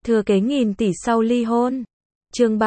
Thừa kế nghìn tỷ sau ly hôn. Chương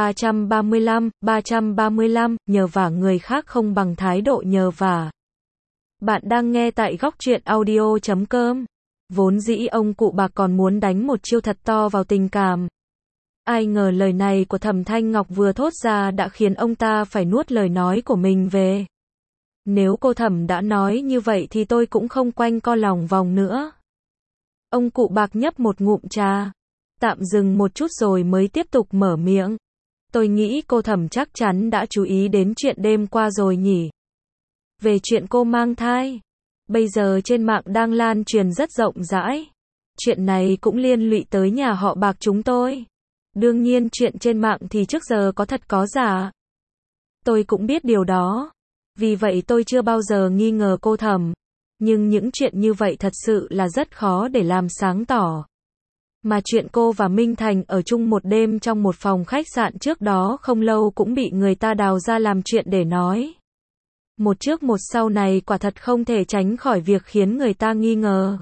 335, nhờ vả người khác không bằng thái độ nhờ vả. Bạn đang nghe tại góc truyện audio.com. Vốn dĩ ông cụ Bạc còn muốn đánh một chiêu thật to vào tình cảm. Ai ngờ lời này của Thẩm Thanh Ngọc vừa thốt ra đã khiến ông ta phải nuốt lời nói của mình về. Nếu cô Thẩm đã nói như vậy thì tôi cũng không quanh co lòng vòng nữa. Ông cụ Bạc nhấp một ngụm trà, tạm dừng một chút rồi mới tiếp tục mở miệng. Tôi nghĩ cô Thẩm chắc chắn đã chú ý đến chuyện đêm qua rồi nhỉ. Về chuyện cô mang thai, bây giờ trên mạng đang lan truyền rất rộng rãi. Chuyện này cũng liên lụy tới nhà họ Bạc chúng tôi. Đương nhiên chuyện trên mạng thì trước giờ có thật có giả. Tôi cũng biết điều đó. Vì vậy tôi chưa bao giờ nghi ngờ cô Thẩm. Nhưng những chuyện như vậy thật sự là rất khó để làm sáng tỏ. Mà chuyện cô và Minh Thành ở chung một đêm trong một phòng khách sạn trước đó không lâu cũng bị người ta đào ra làm chuyện để nói. Một trước một sau này quả thật không thể tránh khỏi việc khiến người ta nghi ngờ.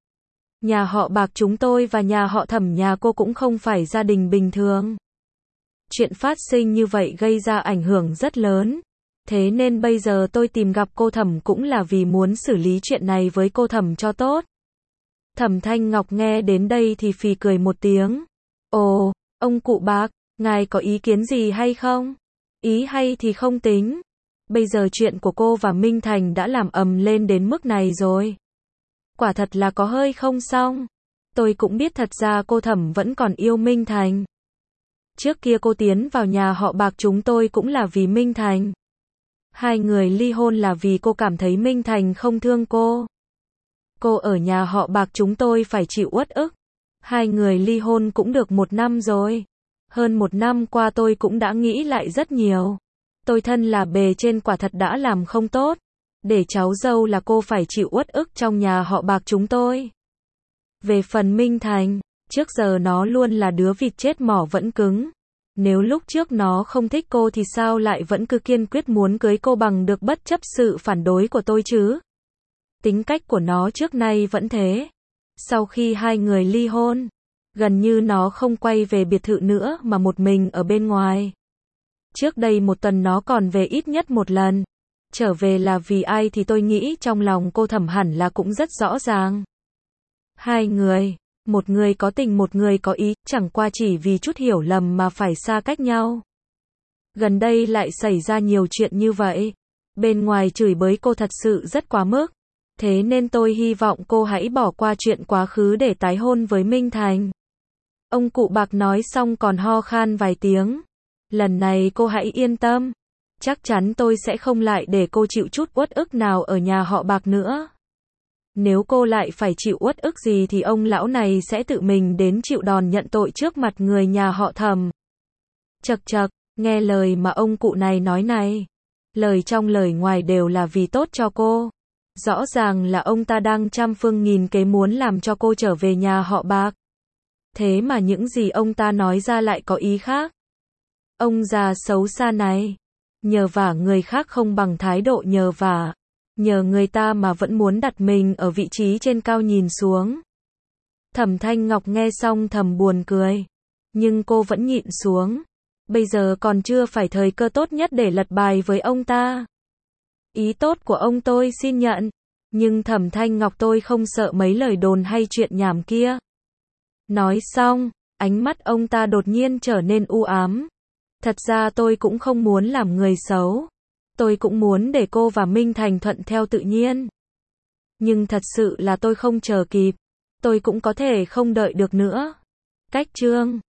Nhà họ Bạc chúng tôi và nhà họ Thẩm nhà cô cũng không phải gia đình bình thường. Chuyện phát sinh như vậy gây ra ảnh hưởng rất lớn. Thế nên bây giờ tôi tìm gặp cô Thẩm cũng là vì muốn xử lý chuyện này với cô Thẩm cho tốt. Thẩm Thanh Ngọc nghe đến đây thì phì cười một tiếng. Ồ, ông cụ Bạc, ngài có ý kiến gì hay không? Ý hay thì không tính. Bây giờ chuyện của cô và Minh Thành đã làm ầm lên đến mức này rồi. Quả thật là có hơi không xong. Tôi cũng biết thật ra cô Thẩm vẫn còn yêu Minh Thành. Trước kia cô tiến vào nhà họ Bạc chúng tôi cũng là vì Minh Thành. Hai người ly hôn là vì cô cảm thấy Minh Thành không thương cô. Cô ở nhà họ Bạc chúng tôi phải chịu uất ức. Hai người ly hôn cũng được 1 năm rồi. Hơn 1 năm qua tôi cũng đã nghĩ lại rất nhiều. Tôi thân là bề trên quả thật đã làm không tốt. Để cháu dâu là cô phải chịu uất ức trong nhà họ Bạc chúng tôi. Về phần Minh Thành, trước giờ nó luôn là đứa vịt chết mỏ vẫn cứng. Nếu lúc trước nó không thích cô thì sao lại vẫn cứ kiên quyết muốn cưới cô bằng được bất chấp sự phản đối của tôi chứ? Tính cách của nó trước nay vẫn thế. Sau khi hai người ly hôn, gần như nó không quay về biệt thự nữa mà một mình ở bên ngoài. Trước đây 1 tuần nó còn về ít nhất 1 lần. Trở về là vì ai thì tôi nghĩ trong lòng cô Thẩm hẳn là cũng rất rõ ràng. Hai người, một người có tình một người có ý, chẳng qua chỉ vì chút hiểu lầm mà phải xa cách nhau. Gần đây lại xảy ra nhiều chuyện như vậy. Bên ngoài chửi bới cô thật sự rất quá mức. Thế nên tôi hy vọng cô hãy bỏ qua chuyện quá khứ để tái hôn với Minh Thành. Ông cụ Bạc nói xong còn ho khan vài tiếng. Lần này cô hãy yên tâm. Chắc chắn tôi sẽ không lại để cô chịu chút uất ức nào ở nhà họ Bạc nữa. Nếu cô lại phải chịu uất ức gì thì ông lão này sẽ tự mình đến chịu đòn nhận tội trước mặt người nhà họ Thẩm. Chậc chậc, nghe lời mà ông cụ này nói này. Lời trong lời ngoài đều là vì tốt cho cô. Rõ ràng là ông ta đang trăm phương nghìn kế muốn làm cho cô trở về nhà họ Bạc. Thế mà những gì ông ta nói ra lại có ý khác. Ông già xấu xa này. Nhờ vả người khác không bằng thái độ nhờ vả. Nhờ người ta mà vẫn muốn đặt mình ở vị trí trên cao nhìn xuống. Thẩm Thanh Ngọc nghe xong thầm buồn cười. Nhưng cô vẫn nhịn xuống. Bây giờ còn chưa phải thời cơ tốt nhất để lật bài với ông ta. Ý tốt của ông tôi xin nhận. Nhưng Thẩm Thanh Ngọc tôi không sợ mấy lời đồn hay chuyện nhảm kia. Nói xong, ánh mắt ông ta đột nhiên trở nên u ám. Thật ra tôi cũng không muốn làm người xấu. Tôi cũng muốn để cô và Minh Thành thuận theo tự nhiên. Nhưng thật sự là tôi không chờ kịp. Tôi cũng có thể không đợi được nữa. Cách chương